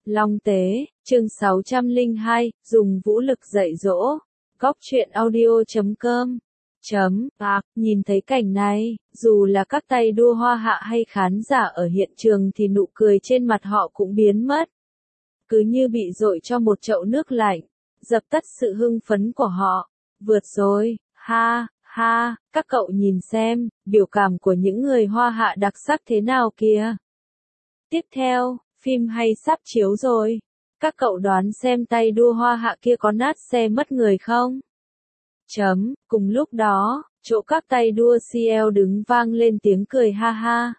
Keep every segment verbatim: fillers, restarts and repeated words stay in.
Long Tế, chương sáu trăm lẻ hai, dùng vũ lực dạy dỗ. Góc truyện audio chấm com. Chấm, à, nhìn thấy cảnh này, dù là các tay đua hoa hạ hay khán giả ở hiện trường thì nụ cười trên mặt họ cũng biến mất. Cứ như bị dội cho một chậu nước lạnh, dập tắt sự hưng phấn của họ. Vượt rồi, ha, ha, các cậu nhìn xem, biểu cảm của những người hoa hạ đặc sắc thế nào kìa. Tiếp theo, phim hay sắp chiếu rồi. Các cậu đoán xem tay đua hoa hạ kia có nát xe mất người không? Chấm, cùng lúc đó, chỗ các tay đua xê lờ đứng vang lên tiếng cười ha ha.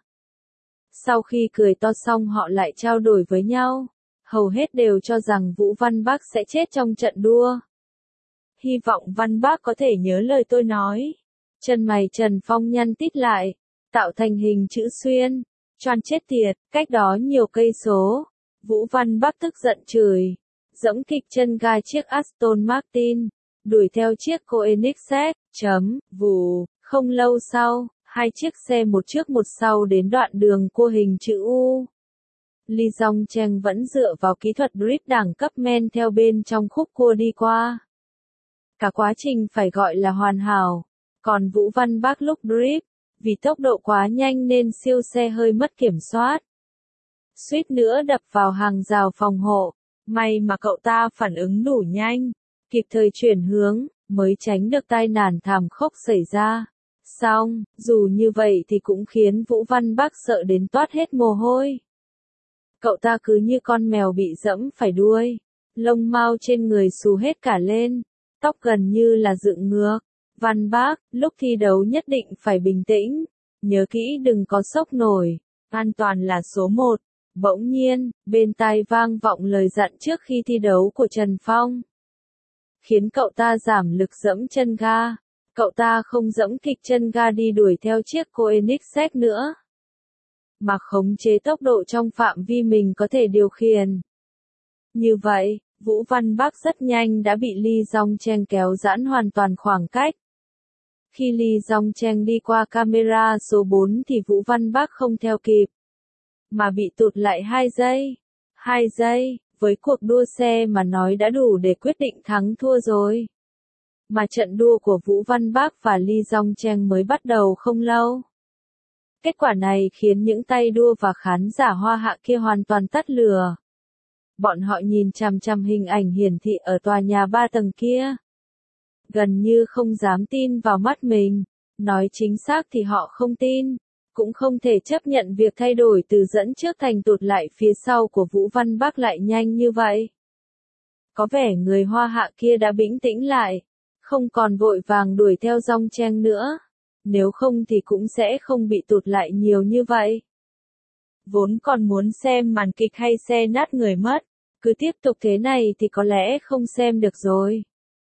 Sau khi cười to xong họ lại trao đổi với nhau. Hầu hết đều cho rằng Vũ Văn Bác sẽ chết trong trận đua. Hy vọng Văn Bác có thể nhớ lời tôi nói. Chân mày Trần Phong nhăn tít lại, tạo thành hình chữ xuyên. Choan chết tiệt, cách đó nhiều cây số. Vũ Văn Bác tức giận chửi. Giẫm kịch chân ga chiếc Aston Martin. Đuổi theo chiếc Koenigsegg, chấm, vù. Không lâu sau, hai chiếc xe một trước một sau đến đoạn đường cua hình chữ U. Lee Dong-cheng vẫn dựa vào kỹ thuật drift đẳng cấp men theo bên trong khúc cua đi qua. Cả quá trình phải gọi là hoàn hảo. Còn Vũ Văn Bác lúc drift, vì tốc độ quá nhanh nên siêu xe hơi mất kiểm soát. Suýt nữa đập vào hàng rào phòng hộ. May mà cậu ta phản ứng đủ nhanh, kịp thời chuyển hướng, mới tránh được tai nạn thảm khốc xảy ra. Xong, dù như vậy thì cũng khiến Vũ Văn Bác sợ đến toát hết mồ hôi. Cậu ta cứ như con mèo bị dẫm phải đuôi, lông mao trên người xù hết cả lên, tóc gần như là dựng ngược. Văn Bác, lúc thi đấu nhất định phải bình tĩnh, nhớ kỹ đừng có sốc nổi, an toàn là số một. Bỗng nhiên, bên tai vang vọng lời dặn trước khi thi đấu của Trần Phong. Khiến cậu ta giảm lực dẫm chân ga. Cậu ta không dẫm kịch chân ga đi đuổi theo chiếc Koenigsegg nữa, mà khống chế tốc độ trong phạm vi mình có thể điều khiển. Như vậy, Vũ Văn Bác rất nhanh đã bị Lee Dong-cheng kéo giãn hoàn toàn khoảng cách. Khi Lee Dong-cheng đi qua camera số bốn thì Vũ Văn Bác không theo kịp, mà bị tụt lại hai giây. hai giây, với cuộc đua xe mà nói đã đủ để quyết định thắng thua rồi. Mà trận đua của Vũ Văn Bác và Lee Dong-cheng mới bắt đầu không lâu. Kết quả này khiến những tay đua và khán giả hoa hạ kia hoàn toàn tắt lửa. Bọn họ nhìn chằm chằm hình ảnh hiển thị ở tòa nhà ba tầng kia. Gần như không dám tin vào mắt mình. Nói chính xác thì họ không tin. Cũng không thể chấp nhận việc thay đổi từ dẫn trước thành tụt lại phía sau của Vũ Văn Bác lại nhanh như vậy. Có vẻ người hoa hạ kia đã bĩnh tĩnh lại. Không còn vội vàng đuổi theo Dong-cheng nữa. Nếu không thì cũng sẽ không bị tụt lại nhiều như vậy. Vốn còn muốn xem màn kịch hay xe nát người mất. Cứ tiếp tục thế này thì có lẽ không xem được rồi.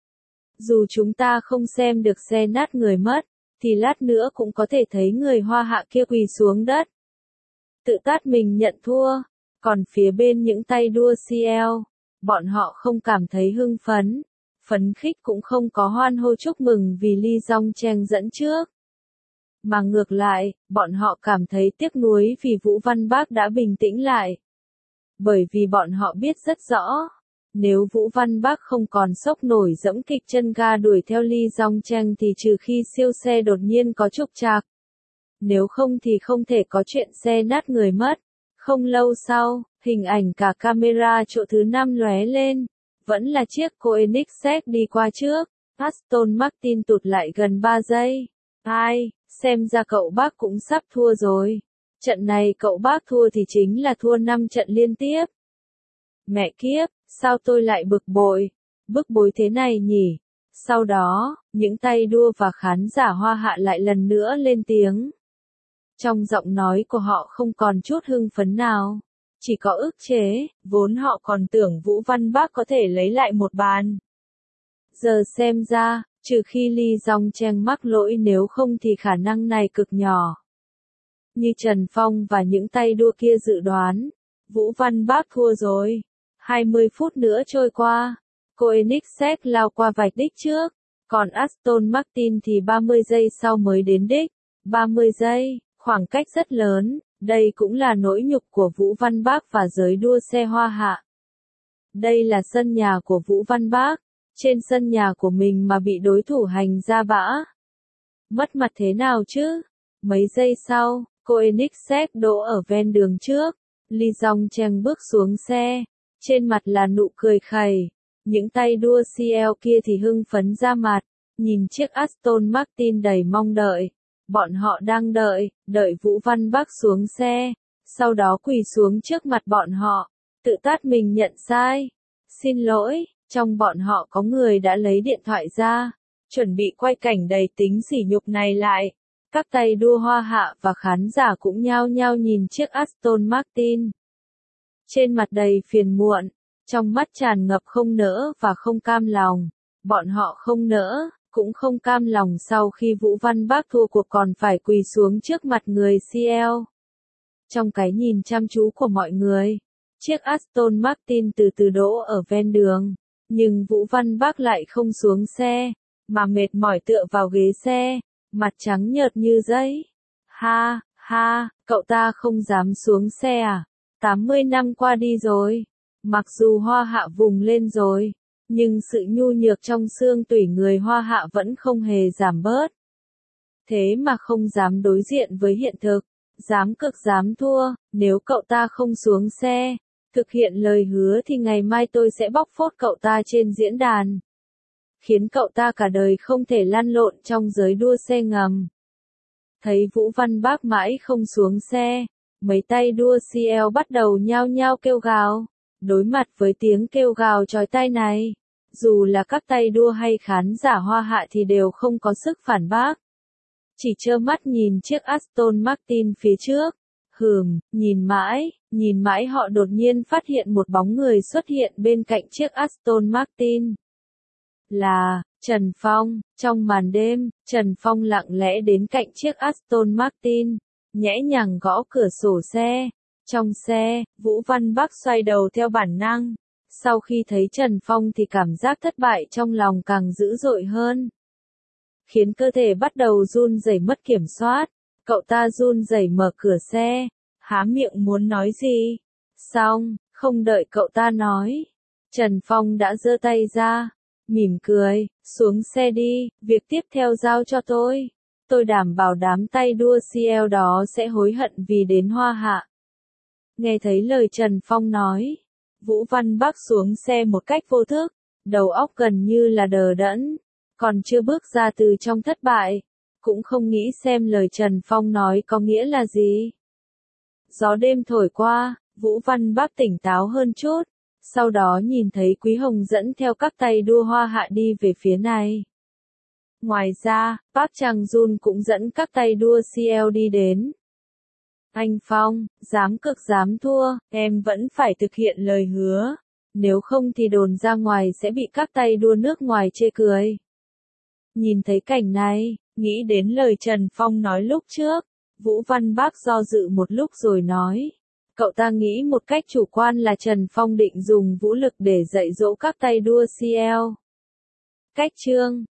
Dù chúng ta không xem được xe nát người mất, thì lát nữa cũng có thể thấy người hoa hạ kia quỳ xuống đất. Tự tát mình nhận thua. Còn phía bên những tay đua xê lờ, bọn họ không cảm thấy hưng phấn, phấn khích cũng không có hoan hô chúc mừng vì Lee Dong-cheng dẫn trước. Mà ngược lại, bọn họ cảm thấy tiếc nuối vì Vũ Văn Bác đã bình tĩnh lại. Bởi vì bọn họ biết rất rõ, nếu Vũ Văn Bác không còn sốc nổi dẫm kịch chân ga đuổi theo Lee Dong-cheng thì trừ khi siêu xe đột nhiên có trục trặc. Nếu không thì không thể có chuyện xe nát người mất. Không lâu sau, hình ảnh cả camera chỗ thứ năm lóe lên. Vẫn là chiếc Koenigsegg đi qua trước. Aston Martin tụt lại gần ba giây. Ai, xem ra cậu Bác cũng sắp thua rồi. Trận này cậu Bác thua thì chính là thua năm trận liên tiếp. Mẹ kiếp, sao tôi lại bực bội, bức bối thế này nhỉ? Sau đó, những tay đua và khán giả hoa hạ lại lần nữa lên tiếng. Trong giọng nói của họ không còn chút hưng phấn nào, chỉ có ức chế, vốn họ còn tưởng Vũ Văn Bác có thể lấy lại một bàn. Giờ xem ra, trừ khi Lee Dong-cheng mắc lỗi nếu không thì khả năng này cực nhỏ. Như Trần Phong và những tay đua kia dự đoán, Vũ Văn Bác thua rồi. hai mươi phút nữa trôi qua, Koenigsegg lao qua vạch đích trước, còn Aston Martin thì ba mươi giây sau mới đến đích. ba mươi giây, khoảng cách rất lớn, đây cũng là nỗi nhục của Vũ Văn Bác và giới đua xe hoa hạ. Đây là sân nhà của Vũ Văn Bác, trên sân nhà của mình mà bị đối thủ hành ra bã. Mất mặt thế nào chứ? Mấy giây sau, Koenigsegg đỗ ở ven đường trước. Lee Jong Cheng bước xuống xe, trên mặt là nụ cười khẩy. Những tay đua xê lờ kia thì hưng phấn ra mặt, nhìn chiếc Aston Martin đầy mong đợi. Bọn họ đang đợi, đợi Vũ Văn Bác xuống xe, sau đó quỳ xuống trước mặt bọn họ, tự tát mình nhận sai. Xin lỗi, trong bọn họ có người đã lấy điện thoại ra, chuẩn bị quay cảnh đầy tính sỉ nhục này lại. Các tay đua Hoa Hạ và khán giả cũng nhao nhao nhìn chiếc Aston Martin. Trên mặt đầy phiền muộn, trong mắt tràn ngập không nỡ và không cam lòng. Bọn họ không nỡ, cũng không cam lòng sau khi Vũ Văn Bác thua cuộc còn phải quỳ xuống trước mặt người xê lờ. Trong cái nhìn chăm chú của mọi người, chiếc Aston Martin từ từ đỗ ở ven đường, nhưng Vũ Văn Bác lại không xuống xe, mà mệt mỏi tựa vào ghế xe, mặt trắng nhợt như giấy. Ha, ha, cậu ta không dám xuống xe à? tám mươi năm qua đi rồi. Mặc dù Hoa Hạ vùng lên rồi, nhưng sự nhu nhược trong xương tủy người Hoa Hạ vẫn không hề giảm bớt. Thế mà không dám đối diện với hiện thực, dám cực dám thua. Nếu cậu ta không xuống xe, thực hiện lời hứa thì ngày mai tôi sẽ bóc phốt cậu ta trên diễn đàn, khiến cậu ta cả đời không thể lăn lộn trong giới đua xe ngầm. Thấy Vũ Văn Bác mãi không xuống xe, mấy tay đua xê lờ bắt đầu nhao nhao kêu gào. Đối mặt với tiếng kêu gào chói tai này, dù là các tay đua hay khán giả Hoa Hạ thì đều không có sức phản bác. Chỉ trơ mắt nhìn chiếc Aston Martin phía trước. Hừm, nhìn mãi, nhìn mãi họ đột nhiên phát hiện một bóng người xuất hiện bên cạnh chiếc Aston Martin. Là Trần Phong. Trong màn đêm, Trần Phong lặng lẽ đến cạnh chiếc Aston Martin, nhẹ nhàng gõ cửa sổ xe. Trong xe, Vũ Văn Bác xoay đầu theo bản năng. Sau khi thấy Trần Phong thì cảm giác thất bại trong lòng càng dữ dội hơn, khiến cơ thể bắt đầu run rẩy mất kiểm soát. Cậu ta run rẩy mở cửa xe, há miệng muốn nói gì. Xong, không đợi cậu ta nói, Trần Phong đã giơ tay ra, mỉm cười, xuống xe đi, việc tiếp theo giao cho tôi. Tôi đảm bảo đám tay đua xê lờ đó sẽ hối hận vì đến Hoa Hạ. Nghe thấy lời Trần Phong nói, Vũ Văn Bác xuống xe một cách vô thức, đầu óc gần như là đờ đẫn, còn chưa bước ra từ trong thất bại, cũng không nghĩ xem lời Trần Phong nói có nghĩa là gì. Gió đêm thổi qua, Vũ Văn Bác tỉnh táo hơn chút, sau đó nhìn thấy Quý Hồng dẫn theo các tay đua Hoa Hạ đi về phía này. Ngoài ra, Park Chang-jun cũng dẫn các tay đua xê lờ đi đến. Anh Phong, dám cực dám thua, em vẫn phải thực hiện lời hứa, nếu không thì đồn ra ngoài sẽ bị các tay đua nước ngoài chê cười. Nhìn thấy cảnh này, nghĩ đến lời Trần Phong nói lúc trước, Vũ Văn Bác do dự một lúc rồi nói. Cậu ta nghĩ một cách chủ quan là Trần Phong định dùng vũ lực để dạy dỗ các tay đua xê lờ. Cách chương